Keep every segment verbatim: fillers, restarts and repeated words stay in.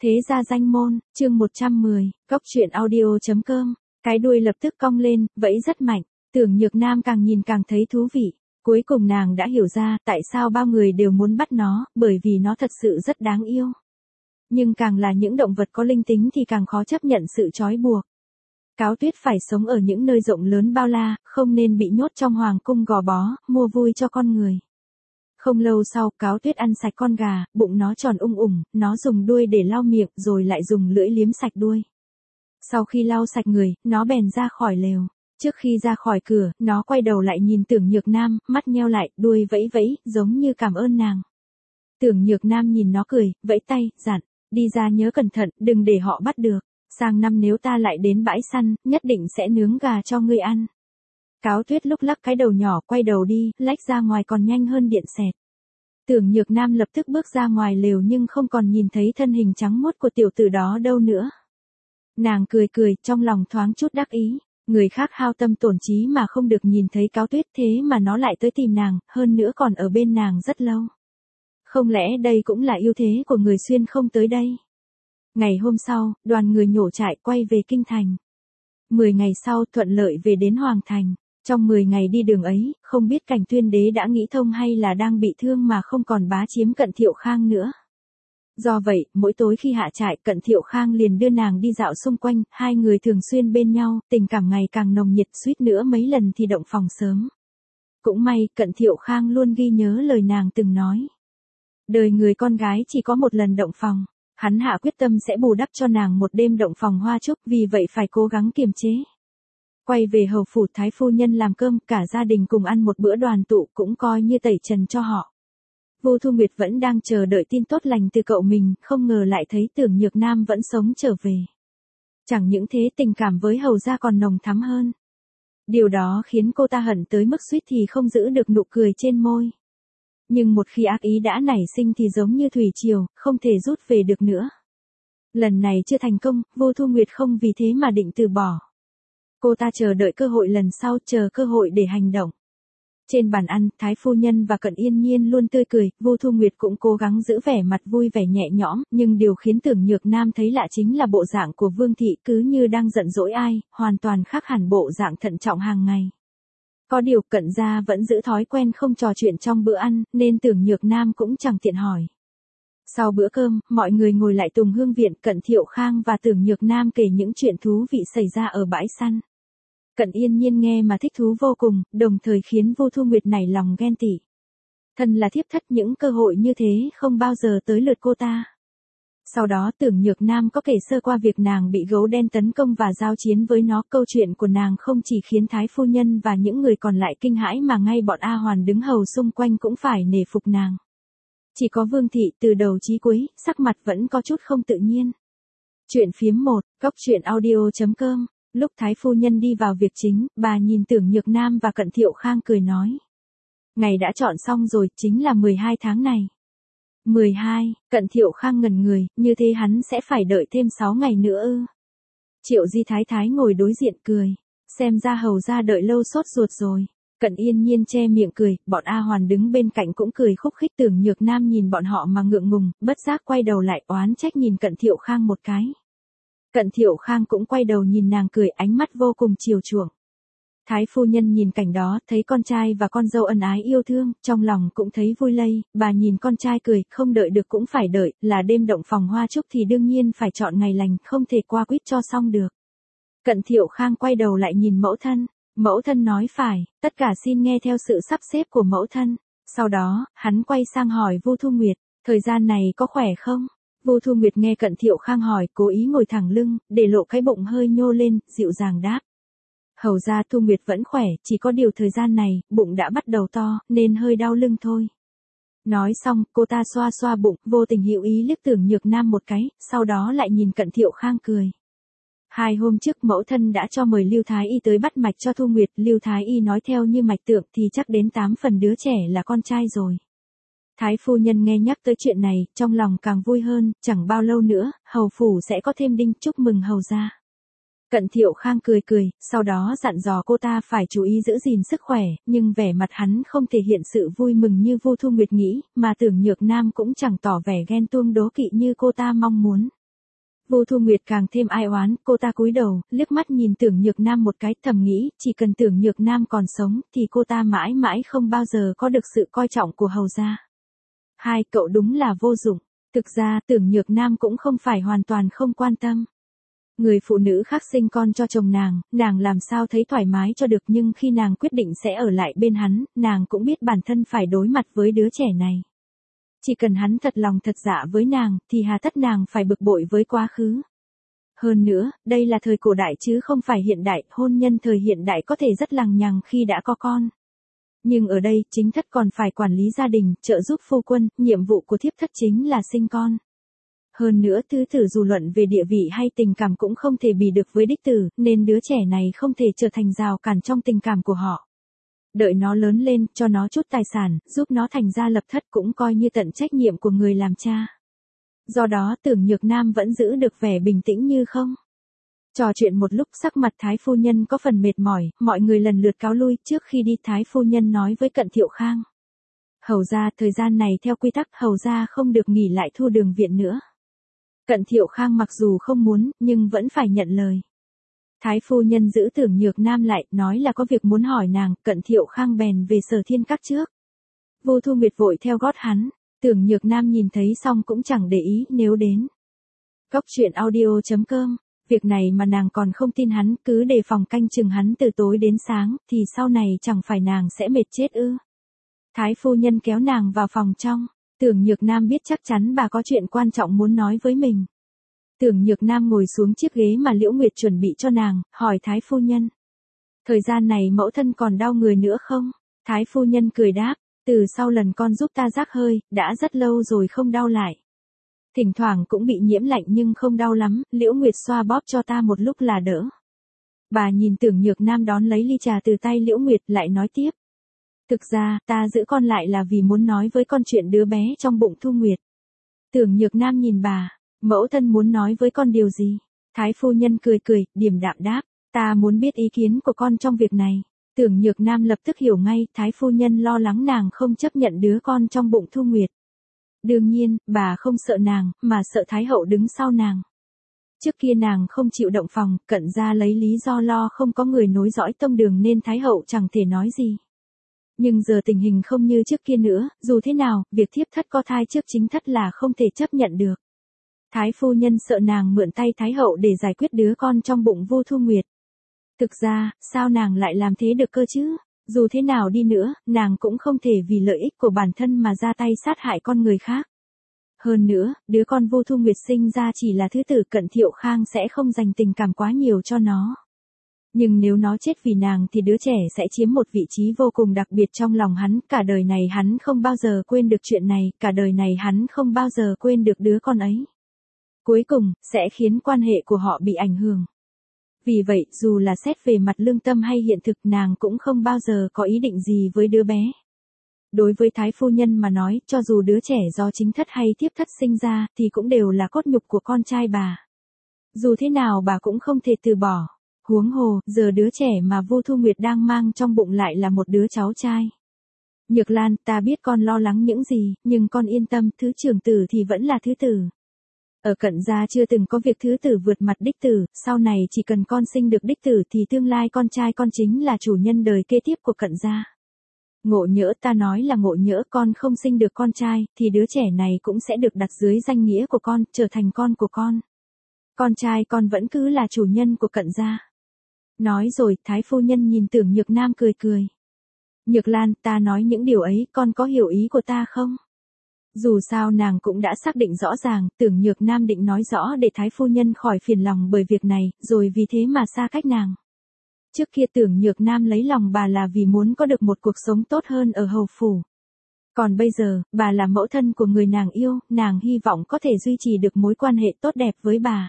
Thế gia danh môn, chương một trăm mười, cốc truyện audio.com, cái đuôi lập tức cong lên, vẫy rất mạnh, Tưởng Nhược Nam càng nhìn càng thấy thú vị, cuối cùng nàng đã hiểu ra tại sao bao người đều muốn bắt nó, bởi vì nó thật sự rất đáng yêu. Nhưng càng là những động vật có linh tính thì càng khó chấp nhận sự trói buộc. Cáo Tuyết phải sống ở những nơi rộng lớn bao la, không nên bị nhốt trong hoàng cung gò bó, mua vui cho con người. Không lâu sau, Cáo Tuyết ăn sạch con gà, bụng nó tròn ung ủng, nó dùng đuôi để lau miệng rồi lại dùng lưỡi liếm sạch đuôi. Sau khi lau sạch người, nó bèn ra khỏi lều. Trước khi ra khỏi cửa, nó quay đầu lại nhìn Tưởng Nhược Nam, mắt nheo lại, đuôi vẫy vẫy, giống như cảm ơn nàng. Tưởng Nhược Nam nhìn nó cười, vẫy tay, dặn, đi ra nhớ cẩn thận, đừng để họ bắt được. Sang năm nếu ta lại đến bãi săn, nhất định sẽ nướng gà cho ngươi ăn. Cáo Tuyết lúc lắc cái đầu nhỏ quay đầu đi, lách ra ngoài còn nhanh hơn điện xẹt. Tưởng Nhược Nam lập tức bước ra ngoài lều nhưng không còn nhìn thấy thân hình trắng muốt của tiểu tử đó đâu nữa. Nàng cười cười, trong lòng thoáng chút đắc ý, người khác hao tâm tổn trí mà không được nhìn thấy Cáo Tuyết thế mà nó lại tới tìm nàng, hơn nữa còn ở bên nàng rất lâu. Không lẽ đây cũng là ưu thế của người xuyên không tới đây? Ngày hôm sau, đoàn người nhổ trại quay về kinh thành. Mười ngày sau thuận lợi về đến Hoàng Thành. Trong mười ngày đi đường ấy, không biết Cảnh Tuyên Đế đã nghĩ thông hay là đang bị thương mà không còn bá chiếm Cận Thiệu Khang nữa. Do vậy, mỗi tối khi hạ trại, Cận Thiệu Khang liền đưa nàng đi dạo xung quanh, hai người thường xuyên bên nhau, tình cảm ngày càng nồng nhiệt, suýt nữa mấy lần thì động phòng sớm. Cũng may, Cận Thiệu Khang luôn ghi nhớ lời nàng từng nói. Đời người con gái chỉ có một lần động phòng. Hắn hạ quyết tâm sẽ bù đắp cho nàng một đêm động phòng hoa trúc, vì vậy phải cố gắng kiềm chế. Quay về hầu phủ, thái phu nhân làm cơm, cả gia đình cùng ăn một bữa đoàn tụ, cũng coi như tẩy trần cho họ. Vu Thu Nguyệt vẫn đang chờ đợi tin tốt lành từ cậu mình, không ngờ lại thấy Tưởng Nhược Nam vẫn sống trở về. Chẳng những thế, tình cảm với hầu gia còn nồng thắm hơn. Điều đó khiến cô ta hận tới mức suýt thì không giữ được nụ cười trên môi. Nhưng một khi ác ý đã nảy sinh thì giống như thủy triều, không thể rút về được nữa. Lần này chưa thành công, Vu Thu Nguyệt không vì thế mà định từ bỏ. Cô ta chờ đợi cơ hội lần sau, chờ cơ hội để hành động. Trên bàn ăn, Thái phu nhân và Cận Yên Nhiên luôn tươi cười, Vu Thu Nguyệt cũng cố gắng giữ vẻ mặt vui vẻ nhẹ nhõm, nhưng điều khiến Tưởng Nhược Nam thấy lạ chính là bộ dạng của Vương thị cứ như đang giận dỗi ai, hoàn toàn khác hẳn bộ dạng thận trọng hàng ngày. Có điều Cận gia vẫn giữ thói quen không trò chuyện trong bữa ăn, nên Tưởng Nhược Nam cũng chẳng tiện hỏi. Sau bữa cơm, mọi người ngồi lại tùng hương viện, Cận Thiệu Khang và Tưởng Nhược Nam kể những chuyện thú vị xảy ra ở bãi săn. Cận Yên Nhiên nghe mà thích thú vô cùng, đồng thời khiến Vu Thu Nguyệt nảy lòng ghen tị. Thân là thiếp thất, những cơ hội như thế không bao giờ tới lượt cô ta. Sau đó Tưởng Nhược Nam có kể sơ qua việc nàng bị gấu đen tấn công và giao chiến với nó. Câu chuyện của nàng không chỉ khiến Thái phu nhân và những người còn lại kinh hãi mà ngay bọn A Hoàn đứng hầu xung quanh cũng phải nể phục nàng. Chỉ có Vương thị từ đầu chí cuối, sắc mặt vẫn có chút không tự nhiên. Chuyện phiếm một, cốc truyện audio.com. Lúc Thái phu nhân đi vào việc chính, bà nhìn Tưởng Nhược Nam và Cận Thiệu Khang cười nói. Ngày đã chọn xong rồi, chính là mười hai tháng này. mười hai, Cận Thiệu Khang ngẩn người, như thế hắn sẽ phải đợi thêm sáu ngày nữa ư. Triệu Di Thái Thái ngồi đối diện cười, xem ra hầu ra đợi lâu sốt ruột rồi. Cận Yên Nhiên che miệng cười, bọn A Hoàn đứng bên cạnh cũng cười khúc khích. Tưởng Nhược Nam nhìn bọn họ mà ngượng ngùng, bất giác quay đầu lại oán trách nhìn Cận Thiệu Khang một cái. Cận Thiệu Khang cũng quay đầu nhìn nàng cười, ánh mắt vô cùng chiều chuộng. Thái phu nhân nhìn cảnh đó, thấy con trai và con dâu ân ái yêu thương, trong lòng cũng thấy vui lây, bà nhìn con trai cười, không đợi được cũng phải đợi, là đêm động phòng hoa trúc thì đương nhiên phải chọn ngày lành, không thể qua quýt cho xong được. Cận Thiệu Khang quay đầu lại nhìn mẫu thân, mẫu thân nói phải, tất cả xin nghe theo sự sắp xếp của mẫu thân. Sau đó, hắn quay sang hỏi Vu Thu Nguyệt, thời gian này có khỏe không? Vu Thu Nguyệt nghe Cận Thiệu Khang hỏi, cố ý ngồi thẳng lưng, để lộ cái bụng hơi nhô lên, dịu dàng đáp. Hầu ra Thu Nguyệt vẫn khỏe, chỉ có điều thời gian này, bụng đã bắt đầu to, nên hơi đau lưng thôi. Nói xong, cô ta xoa xoa bụng, vô tình hữu ý liếc Tưởng Nhược Nam một cái, sau đó lại nhìn Cận Thiệu Khang cười. Hai hôm trước mẫu thân đã cho mời Lưu Thái Y tới bắt mạch cho Thu Nguyệt, Lưu Thái Y nói theo như mạch tượng thì chắc đến tám phần đứa trẻ là con trai rồi. Thái phu nhân nghe nhắc tới chuyện này, trong lòng càng vui hơn, chẳng bao lâu nữa, hầu phủ sẽ có thêm đinh, chúc mừng hầu gia. Cận Thiệu Khang cười cười, sau đó dặn dò cô ta phải chú ý giữ gìn sức khỏe, nhưng vẻ mặt hắn không thể hiện sự vui mừng như Vu Thu Nguyệt nghĩ, mà Tưởng Nhược Nam cũng chẳng tỏ vẻ ghen tuông đố kỵ như cô ta mong muốn. Vu Thu Nguyệt càng thêm ai oán, cô ta cúi đầu, liếc mắt nhìn Tưởng Nhược Nam một cái, thầm nghĩ, chỉ cần Tưởng Nhược Nam còn sống, thì cô ta mãi mãi không bao giờ có được sự coi trọng của hầu gia. Hai cậu đúng là vô dụng. Thực ra Tưởng Nhược Nam cũng không phải hoàn toàn không quan tâm. Người phụ nữ khác sinh con cho chồng nàng, nàng làm sao thấy thoải mái cho được, nhưng khi nàng quyết định sẽ ở lại bên hắn, nàng cũng biết bản thân phải đối mặt với đứa trẻ này. Chỉ cần hắn thật lòng thật dạ với nàng, thì hà tất nàng phải bực bội với quá khứ. Hơn nữa, đây là thời cổ đại chứ không phải hiện đại, hôn nhân thời hiện đại có thể rất lằng nhằng khi đã có con. Nhưng ở đây, chính thất còn phải quản lý gia đình, trợ giúp phu quân, nhiệm vụ của thiếp thất chính là sinh con. Hơn nữa tứ tử dù luận về địa vị hay tình cảm cũng không thể bì được với đích tử, nên đứa trẻ này không thể trở thành rào cản trong tình cảm của họ. Đợi nó lớn lên, cho nó chút tài sản, giúp nó thành gia lập thất cũng coi như tận trách nhiệm của người làm cha. Do đó Tưởng Nhược Nam vẫn giữ được vẻ bình tĩnh như không. Trò chuyện một lúc sắc mặt Thái phu nhân có phần mệt mỏi, mọi người lần lượt cáo lui, trước khi đi Thái phu nhân nói với Cận Thiệu Khang. Hầu ra, thời gian này theo quy tắc hầu ra không được nghỉ lại Thu Đường viện nữa. Cận Thiệu Khang mặc dù không muốn, nhưng vẫn phải nhận lời. Thái phu nhân giữ Tưởng Nhược Nam lại, nói là có việc muốn hỏi nàng, Cận Thiệu Khang bèn về Sở Thiên Các trước. Vu Thu Nguyệt vội theo gót hắn, Tưởng Nhược Nam nhìn thấy xong cũng chẳng để ý, nếu đến. Cốc truyện audio chấm com, việc này mà nàng còn không tin hắn, cứ đề phòng canh chừng hắn từ tối đến sáng, thì sau này chẳng phải nàng sẽ mệt chết ư. Thái phu nhân kéo nàng vào phòng trong, Tưởng Nhược Nam biết chắc chắn bà có chuyện quan trọng muốn nói với mình. Tưởng Nhược Nam ngồi xuống chiếc ghế mà Liễu Nguyệt chuẩn bị cho nàng, hỏi Thái phu nhân. Thời gian này mẫu thân còn đau người nữa không? Thái phu nhân cười đáp, từ sau lần con giúp ta rắc hơi, đã rất lâu rồi không đau lại. Thỉnh thoảng cũng bị nhiễm lạnh nhưng không đau lắm, Liễu Nguyệt xoa bóp cho ta một lúc là đỡ. Bà nhìn Tưởng Nhược Nam đón lấy ly trà từ tay Liễu Nguyệt lại nói tiếp. Thực ra, ta giữ con lại là vì muốn nói với con chuyện đứa bé trong bụng Thu Nguyệt. Tưởng Nhược Nam nhìn bà, mẫu thân muốn nói với con điều gì? Thái phu nhân cười cười, điềm đạm đáp, ta muốn biết ý kiến của con trong việc này. Tưởng Nhược Nam lập tức hiểu ngay, Thái phu nhân lo lắng nàng không chấp nhận đứa con trong bụng Thu Nguyệt. Đương nhiên, bà không sợ nàng, mà sợ Thái hậu đứng sau nàng. Trước kia nàng không chịu động phòng, Cận gia lấy lý do lo không có người nối dõi tông đường nên Thái hậu chẳng thể nói gì. Nhưng giờ tình hình không như trước kia nữa, dù thế nào, việc thiếp thất có thai trước chính thất là không thể chấp nhận được. Thái phu nhân sợ nàng mượn tay Thái hậu để giải quyết đứa con trong bụng Vu Thu Nguyệt. Thực ra, sao nàng lại làm thế được cơ chứ? Dù thế nào đi nữa, nàng cũng không thể vì lợi ích của bản thân mà ra tay sát hại con người khác. Hơn nữa, đứa con Vu Thu Nguyệt sinh ra chỉ là thứ tử, Cận Thiệu Khang sẽ không dành tình cảm quá nhiều cho nó. Nhưng nếu nó chết vì nàng thì đứa trẻ sẽ chiếm một vị trí vô cùng đặc biệt trong lòng hắn, cả đời này hắn không bao giờ quên được chuyện này, cả đời này hắn không bao giờ quên được đứa con ấy. Cuối cùng, sẽ khiến quan hệ của họ bị ảnh hưởng. Vì vậy, dù là xét về mặt lương tâm hay hiện thực, nàng cũng không bao giờ có ý định gì với đứa bé. Đối với Thái phu nhân mà nói, cho dù đứa trẻ do chính thất hay thiếp thất sinh ra, thì cũng đều là cốt nhục của con trai bà. Dù thế nào bà cũng không thể từ bỏ. Huống hồ, giờ đứa trẻ mà Vu Thu Nguyệt đang mang trong bụng lại là một đứa cháu trai. Nhược Lan, ta biết con lo lắng những gì, nhưng con yên tâm, thứ trưởng tử thì vẫn là thứ tử. Ở Cận gia chưa từng có việc thứ tử vượt mặt đích tử, sau này chỉ cần con sinh được đích tử thì tương lai con trai con chính là chủ nhân đời kế tiếp của Cận gia. Ngộ nhỡ, ta nói là ngộ nhỡ con không sinh được con trai, thì đứa trẻ này cũng sẽ được đặt dưới danh nghĩa của con, trở thành con của con. Con trai con vẫn cứ là chủ nhân của Cận gia. Nói rồi, Thái phu nhân nhìn Tưởng Nhược Nam cười cười. Nhược Lan, ta nói những điều ấy, con có hiểu ý của ta không? Dù sao nàng cũng đã xác định rõ ràng, Tưởng Nhược Nam định nói rõ để Thái phu nhân khỏi phiền lòng bởi việc này, rồi vì thế mà xa cách nàng. Trước kia Tưởng Nhược Nam lấy lòng bà là vì muốn có được một cuộc sống tốt hơn ở hầu phủ. Còn bây giờ, bà là mẫu thân của người nàng yêu, nàng hy vọng có thể duy trì được mối quan hệ tốt đẹp với bà.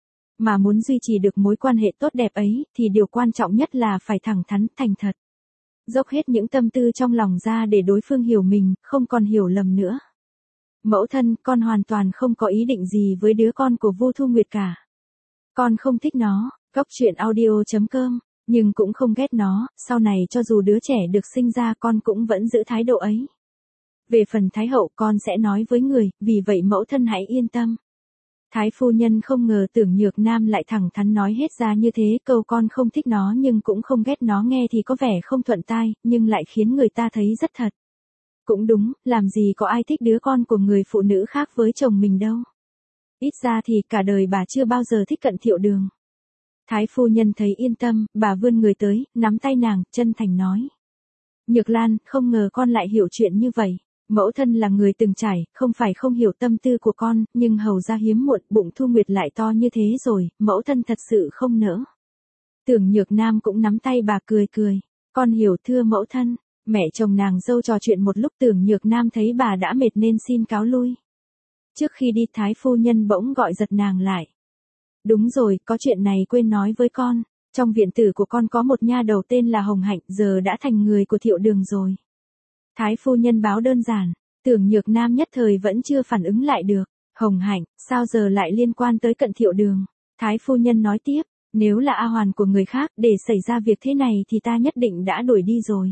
Mà muốn duy trì được mối quan hệ tốt đẹp ấy, thì điều quan trọng nhất là phải thẳng thắn, thành thật. Dốc hết những tâm tư trong lòng ra để đối phương hiểu mình, không còn hiểu lầm nữa. Mẫu thân, con hoàn toàn không có ý định gì với đứa con của Vu Thu Nguyệt cả. Con không thích nó, cốc truyện audio chấm com, nhưng cũng không ghét nó, sau này cho dù đứa trẻ được sinh ra con cũng vẫn giữ thái độ ấy. Về phần Thái hậu con sẽ nói với người, vì vậy mẫu thân hãy yên tâm. Thái phu nhân không ngờ Tưởng Nhược Nam lại thẳng thắn nói hết ra như thế, câu con không thích nó nhưng cũng không ghét nó nghe thì có vẻ không thuận tai, nhưng lại khiến người ta thấy rất thật. Cũng đúng, làm gì có ai thích đứa con của người phụ nữ khác với chồng mình đâu. Ít ra thì cả đời bà chưa bao giờ thích Cận Thiệu Đường. Thái phu nhân thấy yên tâm, bà vươn người tới, nắm tay nàng, chân thành nói. Nhược Lan, không ngờ con lại hiểu chuyện như vậy. Mẫu thân là người từng trải, không phải không hiểu tâm tư của con, nhưng hầu ra hiếm muộn, bụng Thu Nguyệt lại to như thế rồi, mẫu thân thật sự không nỡ. Tưởng Nhược Nam cũng nắm tay bà cười cười. Con hiểu thưa mẫu thân. Mẹ chồng nàng dâu trò chuyện một lúc, Tưởng Nhược Nam thấy bà đã mệt nên xin cáo lui. Trước khi đi Thái phu nhân bỗng gọi giật nàng lại. Đúng rồi, có chuyện này quên nói với con. Trong viện tử của con có một nha đầu tên là Hồng Hạnh, giờ đã thành người của Thiệu Đường rồi. Thái phu nhân báo đơn giản, Tưởng Nhược Nam nhất thời vẫn chưa phản ứng lại được. Hồng Hạnh, sao giờ lại liên quan tới Cận Thiệu Đường? Thái phu nhân nói tiếp, nếu là A Hoàn của người khác để xảy ra việc thế này thì ta nhất định đã đuổi đi rồi.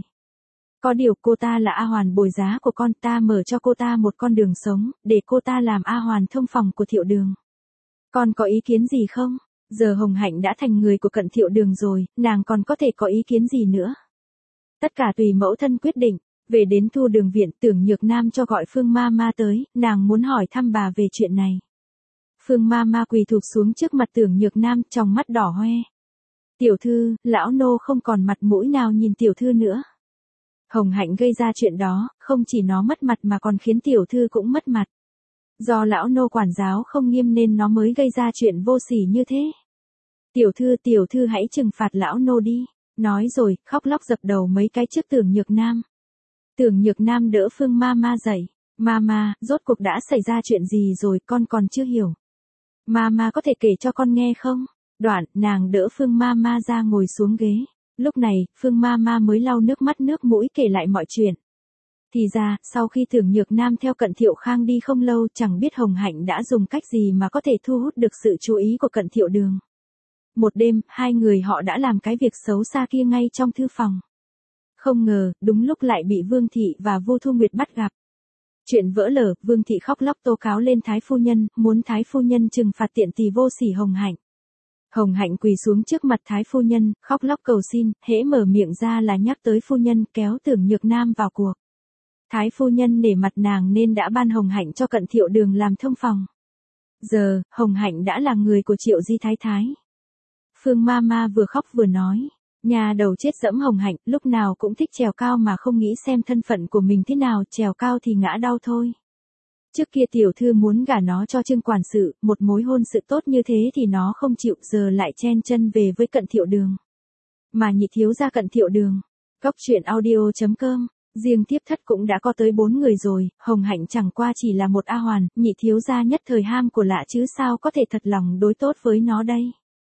Có điều cô ta là A Hoàn bồi giá của con, ta mở cho cô ta một con đường sống, để cô ta làm A Hoàn thông phòng của Thiệu Đường. Con có ý kiến gì không? Giờ Hồng Hạnh đã thành người của Cận Thiệu Đường rồi, nàng còn có thể có ý kiến gì nữa? Tất cả tùy mẫu thân quyết định. Về đến Thu Đường viện, Tưởng Nhược Nam cho gọi Phương Ma Ma tới, nàng muốn hỏi thăm bà về chuyện này. Phương Ma Ma quỳ thụp xuống trước mặt Tưởng Nhược Nam, trong mắt đỏ hoe. Tiểu thư, lão nô không còn mặt mũi nào nhìn tiểu thư nữa. Hồng Hạnh gây ra chuyện đó, không chỉ nó mất mặt mà còn khiến tiểu thư cũng mất mặt. Do lão nô quản giáo không nghiêm nên nó mới gây ra chuyện vô sỉ như thế. Tiểu thư, tiểu thư hãy trừng phạt lão nô đi. Nói rồi, khóc lóc dập đầu mấy cái trước Tưởng Nhược Nam. Tưởng Nhược Nam đỡ Phương Ma Ma dậy. Ma Ma, rốt cuộc đã xảy ra chuyện gì rồi, con còn chưa hiểu. Ma Ma có thể kể cho con nghe không? Đoạn, nàng đỡ Phương Ma Ma ra ngồi xuống ghế. Lúc này, Phương Ma Ma mới lau nước mắt nước mũi kể lại mọi chuyện. Thì ra, sau khi Tưởng Nhược Nam theo Cận Thiệu Khang đi không lâu, chẳng biết Hồng Hạnh đã dùng cách gì mà có thể thu hút được sự chú ý của Cận Thiệu Đường. Một đêm, hai người họ đã làm cái việc xấu xa kia ngay trong thư phòng. Không ngờ, đúng lúc lại bị Vương Thị và Vu Thu Nguyệt bắt gặp. Chuyện vỡ lở, Vương Thị khóc lóc tố cáo lên Thái phu nhân, muốn Thái phu nhân trừng phạt tiện tỳ vô sỉ Hồng Hạnh. Hồng Hạnh quỳ xuống trước mặt Thái phu nhân, khóc lóc cầu xin, hễ mở miệng ra là nhắc tới phu nhân, kéo Tưởng Nhược Nam vào cuộc. Thái phu nhân nể mặt nàng nên đã ban Hồng Hạnh cho Cận Thiệu Đường làm thông phòng. Giờ, Hồng Hạnh đã là người của Triệu Di Thái Thái. Phương Ma Ma vừa khóc vừa nói. Nhà đầu chết dẫm Hồng Hạnh, lúc nào cũng thích trèo cao mà không nghĩ xem thân phận của mình thế nào, trèo cao thì ngã đau thôi. Trước kia tiểu thư muốn gả nó cho Trương quản sự, một mối hôn sự tốt như thế thì nó không chịu, giờ lại chen chân về với Cận Thiệu Đường. Mà nhị thiếu gia Cận Thiệu Đường. Góc truyện audio chấm com, riêng tiếp thất cũng đã có tới bốn người rồi, Hồng Hạnh chẳng qua chỉ là một A Hoàn, nhị thiếu gia nhất thời ham của lạ chứ sao có thể thật lòng đối tốt với nó đây.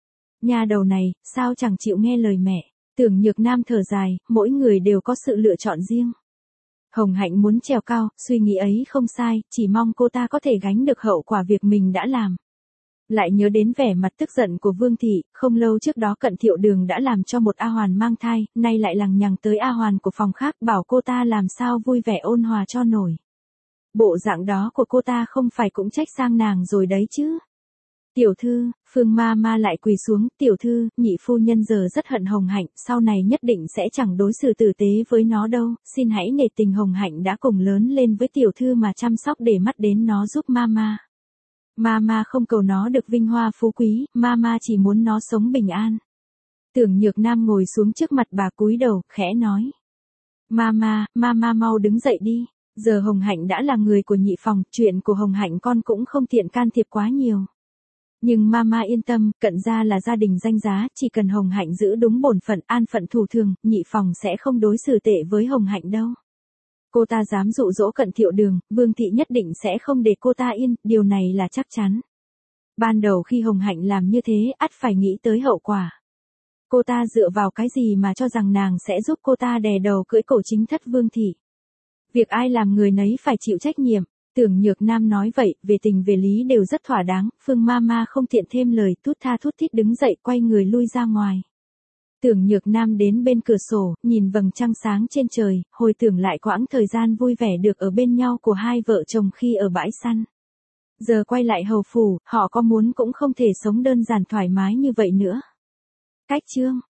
Nhà đầu này, sao chẳng chịu nghe lời mẹ. Tưởng Nhược Nam thở dài, mỗi người đều có sự lựa chọn riêng. Hồng Hạnh muốn trèo cao, suy nghĩ ấy không sai, chỉ mong cô ta có thể gánh được hậu quả việc mình đã làm. Lại nhớ đến vẻ mặt tức giận của Vương Thị, không lâu trước đó Cận Thiệu Đường đã làm cho một A Hoàn mang thai, nay lại lằng nhằng tới A Hoàn của phòng khác bảo cô ta làm sao vui vẻ ôn hòa cho nổi. Bộ dạng đó của cô ta không phải cũng trách sang nàng rồi đấy chứ. Tiểu thư, Phương Ma Ma lại quỳ xuống, tiểu thư, nhị phu nhân giờ rất hận Hồng Hạnh, sau này nhất định sẽ chẳng đối xử tử tế với nó đâu, xin hãy nể tình Hồng Hạnh đã cùng lớn lên với tiểu thư mà chăm sóc để mắt đến nó giúp Mama. Mama không cầu nó được vinh hoa phú quý, Mama chỉ muốn nó sống bình an. Tưởng Nhược Nam ngồi xuống trước mặt bà cúi đầu, khẽ nói. Mama, Mama mau đứng dậy đi, giờ Hồng Hạnh đã là người của nhị phòng, chuyện của Hồng Hạnh con cũng không tiện can thiệp quá nhiều. Nhưng Mama yên tâm, Cận gia là gia đình danh giá, chỉ cần Hồng Hạnh giữ đúng bổn phận, an phận thủ thường, nhị phòng sẽ không đối xử tệ với Hồng Hạnh đâu. Cô ta dám dụ dỗ Cận Thiệu Đường, Vương Thị nhất định sẽ không để cô ta yên, điều này là chắc chắn. Ban đầu khi Hồng Hạnh làm như thế, ắt phải nghĩ tới hậu quả. Cô ta dựa vào cái gì mà cho rằng nàng sẽ giúp cô ta đè đầu cưỡi cổ chính thất Vương Thị. Việc ai làm người nấy phải chịu trách nhiệm. Tưởng Nhược Nam nói vậy, về tình về lý đều rất thỏa đáng, Phương Mama không tiện thêm lời, thút tha thút thít đứng dậy quay người lui ra ngoài. Tưởng Nhược Nam đến bên cửa sổ, nhìn vầng trăng sáng trên trời, hồi tưởng lại quãng thời gian vui vẻ được ở bên nhau của hai vợ chồng khi ở bãi săn. Giờ quay lại hầu phủ, họ có muốn cũng không thể sống đơn giản thoải mái như vậy nữa. Cách chương